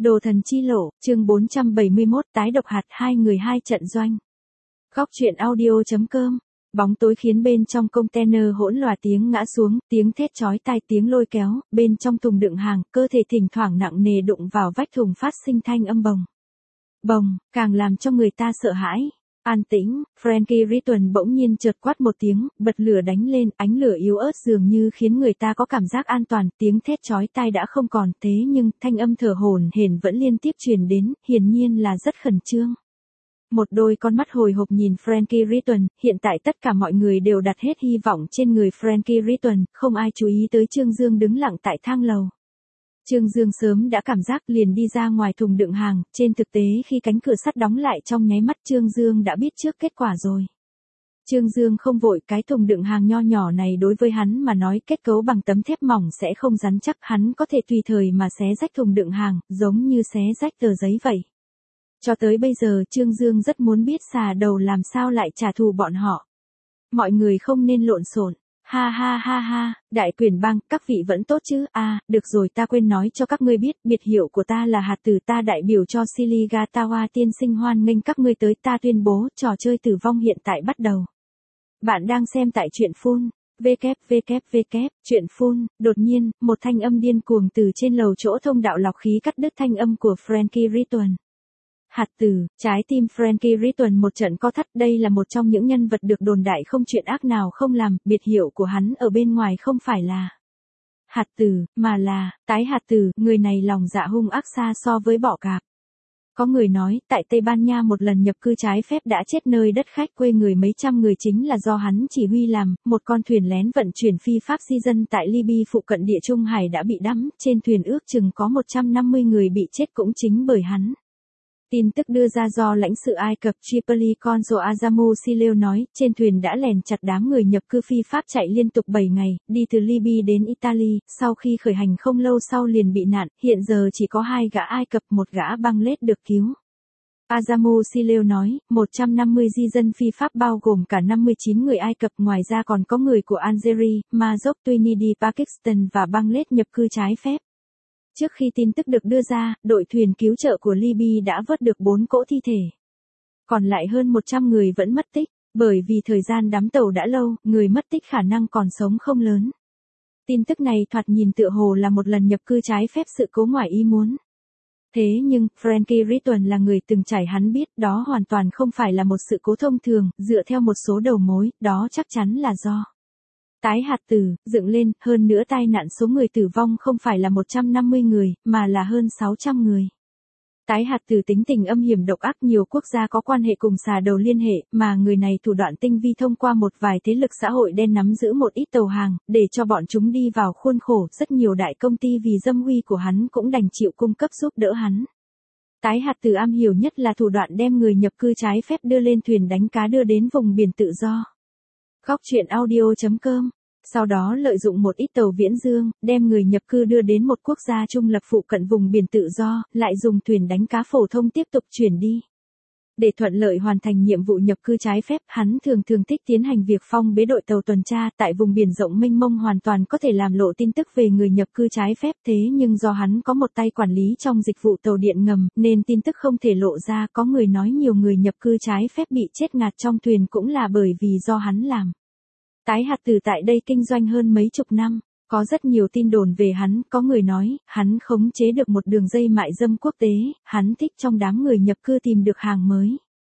Đồ thần chi lộ, chương 471 tái độc hạt hai người hai trận doanh. Góc truyện audio.com. Bóng tối khiến bên trong container hỗn loạn tiếng ngã xuống, tiếng thét chói tai, tiếng lôi kéo, bên trong thùng đựng hàng, cơ thể thỉnh thoảng nặng nề đụng vào vách thùng phát sinh thanh âm bồng. Bồng, càng làm cho người ta sợ hãi. An tĩnh, Frankie Riton bỗng nhiên chợt quát một tiếng, bật lửa đánh lên, ánh lửa yếu ớt dường như khiến người ta có cảm giác an toàn, tiếng thét chói tai đã không còn, thế nhưng, thanh âm thở hổn hển vẫn liên tiếp truyền đến, hiển nhiên là rất khẩn trương. Một đôi con mắt hồi hộp nhìn Frankie Riton, hiện tại tất cả mọi người đều đặt hết hy vọng trên người Frankie Riton, không ai chú ý tới Trương Dương đứng lặng tại thang lầu. Trương Dương sớm đã cảm giác liền đi ra ngoài thùng đựng hàng, trên thực tế khi cánh cửa sắt đóng lại trong nháy mắt Trương Dương đã biết trước kết quả rồi. Trương Dương không vội, cái thùng đựng hàng nho nhỏ này đối với hắn mà nói kết cấu bằng tấm thép mỏng sẽ không rắn chắc, hắn có thể tùy thời mà xé rách thùng đựng hàng, giống như xé rách tờ giấy vậy. Cho tới bây giờ Trương Dương rất muốn biết xà đầu làm sao lại trả thù bọn họ. Mọi người không nên lộn xộn. Ha ha ha ha, đại quyền bang, các vị vẫn tốt chứ? À, được rồi, ta quên nói cho các ngươi biết, biệt hiệu của ta là hạt tử, ta đại biểu cho Shiligatawa tiên sinh hoan nghênh các ngươi tới, ta tuyên bố, trò chơi tử vong hiện tại bắt đầu. Bạn đang xem tại truyện phun, truyện phun, đột nhiên, một thanh âm điên cuồng từ trên lầu chỗ thông đạo lọc khí cắt đứt thanh âm của Frankie Riton. Hạt tử, trái tim Frankie Riton một trận co thắt, đây là một trong những nhân vật được đồn đại không chuyện ác nào không làm, biệt hiệu của hắn ở bên ngoài không phải là hạt tử, mà là tái hạt tử, người này lòng dạ hung ác xa so với bọ cạp. Có người nói, tại Tây Ban Nha một lần nhập cư trái phép đã chết nơi đất khách quê người mấy trăm người chính là do hắn chỉ huy làm, một con thuyền lén vận chuyển phi pháp di dân tại Libya phụ cận Địa Trung Hải đã bị đắm, trên thuyền ước chừng có 150 người bị chết cũng chính bởi hắn. Tin tức đưa ra do lãnh sự Ai Cập Tripoli Consul Azamu Sileo nói, trên thuyền đã lèn chặt đám người nhập cư phi pháp chạy liên tục 7 ngày, đi từ Libya đến Italy, sau khi khởi hành không lâu sau liền bị nạn, hiện giờ chỉ có 2 gã Ai Cập, 1 gã Bangladesh được cứu. Azamu Sileo nói, 150 di dân phi pháp bao gồm cả 59 người Ai Cập, ngoài ra còn có người của Algeria, Maroc, Tunisia, Pakistan và Bangladesh nhập cư trái phép. Trước khi tin tức được đưa ra, đội thuyền cứu trợ của Libya đã vớt được 4 cỗ thi thể. Còn lại hơn 100 người vẫn mất tích, bởi vì thời gian đắm tàu đã lâu, người mất tích khả năng còn sống không lớn. Tin tức này thoạt nhìn tựa hồ là một lần nhập cư trái phép sự cố ngoài ý muốn. Thế nhưng, Frankie Riton là người từng trải, hắn biết đó hoàn toàn không phải là một sự cố thông thường, dựa theo một số đầu mối, đó chắc chắn là do tái hạt tử, dựng lên, hơn nữa tai nạn số người tử vong không phải là 150 người, mà là hơn 600 người. Tái hạt tử tính tình âm hiểm độc ác, nhiều quốc gia có quan hệ cùng xà đầu liên hệ, mà người này thủ đoạn tinh vi thông qua một vài thế lực xã hội đen nắm giữ một ít tàu hàng, để cho bọn chúng đi vào khuôn khổ, rất nhiều đại công ty vì dâm uy của hắn cũng đành chịu cung cấp giúp đỡ hắn. Tái hạt tử am hiểu nhất là thủ đoạn đem người nhập cư trái phép đưa lên thuyền đánh cá đưa đến vùng biển tự do. Góc truyện audio.com. Sau đó lợi dụng một ít tàu viễn dương, đem người nhập cư đưa đến một quốc gia trung lập phụ cận vùng biển tự do, lại dùng thuyền đánh cá phổ thông tiếp tục chuyển đi. Để thuận lợi hoàn thành nhiệm vụ nhập cư trái phép, hắn thường thích tiến hành việc phong bế đội tàu tuần tra tại vùng biển rộng mênh mông, hoàn toàn có thể làm lộ tin tức về người nhập cư trái phép, thế nhưng do hắn có một tay quản lý trong dịch vụ tàu điện ngầm, nên tin tức không thể lộ ra. Có người nói nhiều người nhập cư trái phép bị chết ngạt trong thuyền cũng là bởi vì do hắn làm. Tái hạt tử tại đây kinh doanh hơn mấy chục năm, có rất nhiều tin đồn về hắn, có người nói, hắn khống chế được một đường dây mại dâm quốc tế, hắn thích trong đám người nhập cư tìm được hàng mới.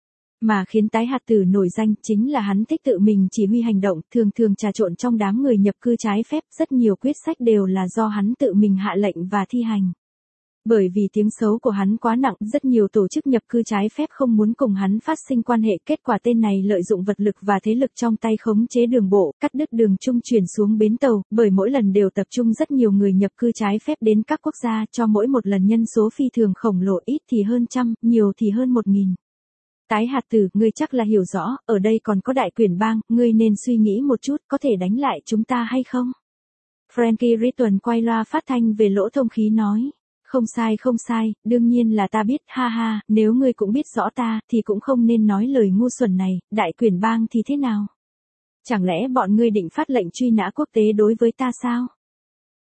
Mà khiến tái hạt tử nổi danh chính là hắn thích tự mình chỉ huy hành động, thường trà trộn trong đám người nhập cư trái phép, rất nhiều quyết sách đều là do hắn tự mình hạ lệnh và thi hành. Bởi vì tiếng xấu của hắn quá nặng, rất nhiều tổ chức nhập cư trái phép không muốn cùng hắn phát sinh quan hệ, kết quả tên này lợi dụng vật lực và thế lực trong tay khống chế đường bộ, cắt đứt đường trung chuyển xuống bến tàu, bởi mỗi lần đều tập trung rất nhiều người nhập cư trái phép đến các quốc gia, cho mỗi một lần nhân số phi thường khổng lồ, ít thì hơn trăm, nhiều thì hơn 1000. Tái hạt tử, ngươi chắc là hiểu rõ, ở đây còn có đại quyền bang, ngươi nên suy nghĩ một chút, có thể đánh lại chúng ta hay không? Frankie Riton quay loa phát thanh về lỗ thông khí nói. Không sai, đương nhiên là ta biết, ha ha, nếu ngươi cũng biết rõ ta, thì cũng không nên nói lời ngu xuẩn này, đại quyền bang thì thế nào? Chẳng lẽ bọn ngươi định phát lệnh truy nã quốc tế đối với ta sao?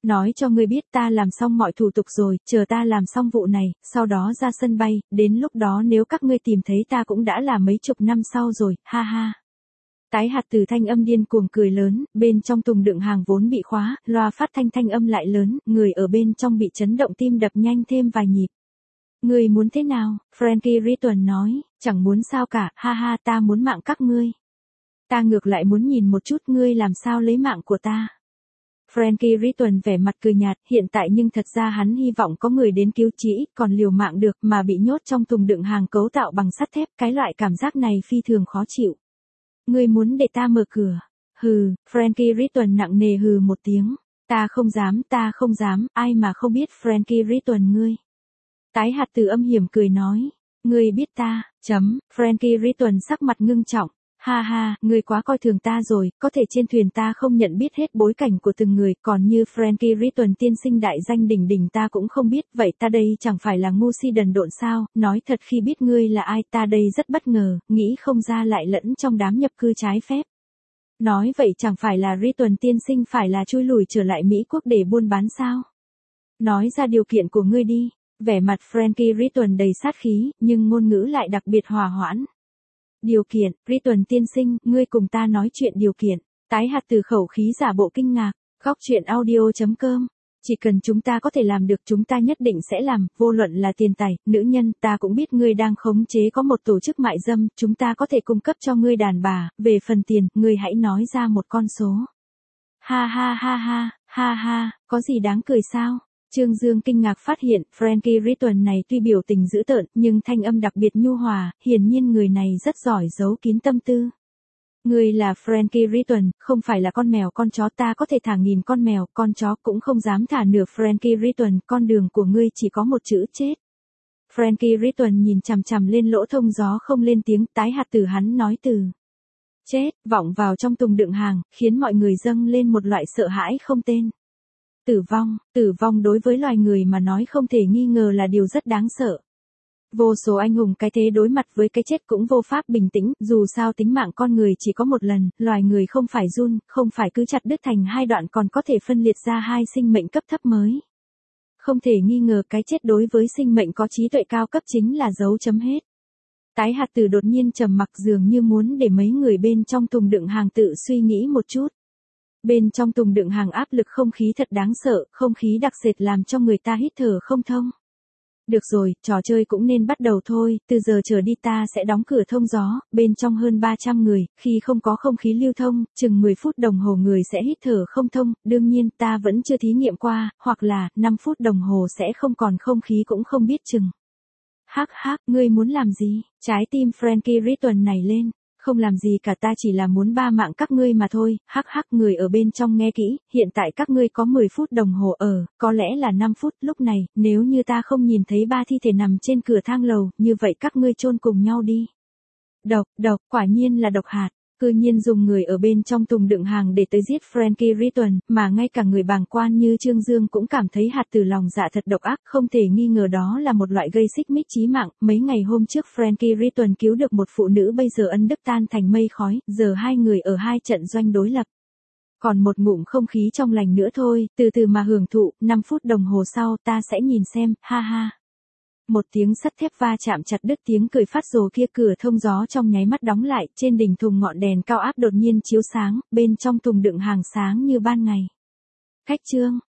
Nói cho ngươi biết ta làm xong mọi thủ tục rồi, chờ ta làm xong vụ này, sau đó ra sân bay, đến lúc đó nếu các ngươi tìm thấy ta cũng đã là mấy chục năm sau rồi, ha ha. Tái hạt từ thanh âm điên cuồng cười lớn, bên trong thùng đựng hàng vốn bị khóa, loa phát thanh âm lại lớn, người ở bên trong bị chấn động tim đập nhanh thêm vài nhịp. Ngươi muốn thế nào? Frankie Riton nói, chẳng muốn sao cả, ha ha ta muốn mạng các ngươi. Ta ngược lại muốn nhìn một chút ngươi làm sao lấy mạng của ta. Frankie Riton vẻ mặt cười nhạt, hiện tại nhưng thật ra hắn hy vọng có người đến cứu chỉ, còn liều mạng được mà bị nhốt trong thùng đựng hàng cấu tạo bằng sắt thép, cái loại cảm giác này phi thường khó chịu. Ngươi muốn để ta mở cửa? Hừ, Frankie Riton nặng nề hừ một tiếng. Ta không dám, ai mà không biết Frankie Riton ngươi. Tái hạt từ âm hiểm cười nói, ngươi biết ta, Frankie Riton sắc mặt ngưng trọng. Ha ha, ngươi quá coi thường ta rồi, có thể trên thuyền ta không nhận biết hết bối cảnh của từng người, còn như Frankie Riton tiên sinh đại danh đỉnh đỉnh ta cũng không biết, vậy ta đây chẳng phải là ngu si đần độn sao, nói thật khi biết ngươi là ai ta đây rất bất ngờ, nghĩ không ra lại lẫn trong đám nhập cư trái phép. Nói vậy chẳng phải là Riton tiên sinh phải là chui lùi trở lại Mỹ quốc để buôn bán sao? Nói ra điều kiện của ngươi đi, vẻ mặt Frankie Riton đầy sát khí, nhưng ngôn ngữ lại đặc biệt hòa hoãn. Điều kiện, Riton tiên sinh, ngươi cùng ta nói chuyện điều kiện. Tái hạt từ khẩu khí giả bộ kinh ngạc, góc chuyện audio.com. Chỉ cần chúng ta có thể làm được chúng ta nhất định sẽ làm, vô luận là tiền tài, nữ nhân, ta cũng biết ngươi đang khống chế có một tổ chức mại dâm, chúng ta có thể cung cấp cho ngươi đàn bà, về phần tiền, ngươi hãy nói ra một con số. Ha ha ha ha, ha ha, có gì đáng cười sao? Trương Dương kinh ngạc phát hiện, Frankie Riton này tuy biểu tình dữ tợn, nhưng thanh âm đặc biệt nhu hòa, hiển nhiên người này rất giỏi giấu kín tâm tư. Ngươi là Frankie Riton, không phải là con mèo con chó ta có thể thả nghìn con mèo, con chó cũng không dám thả nửa Frankie Riton, con đường của ngươi chỉ có một chữ chết. Frankie Riton nhìn chằm chằm lên lỗ thông gió không lên tiếng, tái hạt từ hắn nói từ chết, vọng vào trong thùng đựng hàng, khiến mọi người dâng lên một loại sợ hãi không tên. Tử vong đối với loài người mà nói không thể nghi ngờ là điều rất đáng sợ. Vô số anh hùng cái thế đối mặt với cái chết cũng vô pháp bình tĩnh, dù sao tính mạng con người chỉ có một lần, loài người không phải giun, không phải cứ chặt đứt thành hai đoạn còn có thể phân liệt ra hai sinh mệnh cấp thấp mới. Không thể nghi ngờ cái chết đối với sinh mệnh có trí tuệ cao cấp chính là dấu chấm hết. Tái hạt từ đột nhiên trầm mặc dường như muốn để mấy người bên trong thùng đựng hàng tự suy nghĩ một chút. Bên trong thùng đựng hàng áp lực không khí thật đáng sợ, không khí đặc sệt làm cho người ta hít thở không thông. Được rồi, trò chơi cũng nên bắt đầu thôi, từ giờ trở đi ta sẽ đóng cửa thông gió, bên trong hơn 300 người, khi không có không khí lưu thông, chừng 10 phút đồng hồ người sẽ hít thở không thông, đương nhiên ta vẫn chưa thí nghiệm qua, hoặc là, 5 phút đồng hồ sẽ không còn không khí cũng không biết chừng. Hắc hắc, ngươi muốn làm gì? Trái tim Frankie Riton này lên. Không làm gì cả ta chỉ là muốn ba mạng các ngươi mà thôi, hắc hắc người ở bên trong nghe kỹ, hiện tại các ngươi có 10 phút đồng hồ có lẽ là 5 phút, lúc này, nếu như ta không nhìn thấy ba thi thể nằm trên cửa thang lầu, như vậy các ngươi chôn cùng nhau đi. Độc, quả nhiên là độc hạt. Cư nhiên dùng người ở bên trong thùng đựng hàng để tới giết Frankie Riton, mà ngay cả người bàng quan như Trương Dương cũng cảm thấy hạt từ lòng dạ thật độc ác, không thể nghi ngờ đó là một loại gây xích mích chí mạng. Mấy ngày hôm trước Frankie Riton cứu được một phụ nữ bây giờ ân đức tan thành mây khói, giờ hai người ở hai trận doanh đối lập. Còn một ngụm không khí trong lành nữa thôi, từ từ mà hưởng thụ, 5 phút đồng hồ sau ta sẽ nhìn xem, ha ha. Một tiếng sắt thép va chạm chặt đứt tiếng cười phát rồ kia, cửa thông gió trong nháy mắt đóng lại, trên đỉnh thùng ngọn đèn cao áp đột nhiên chiếu sáng, bên trong thùng đựng hàng sáng như ban ngày. Khách trương,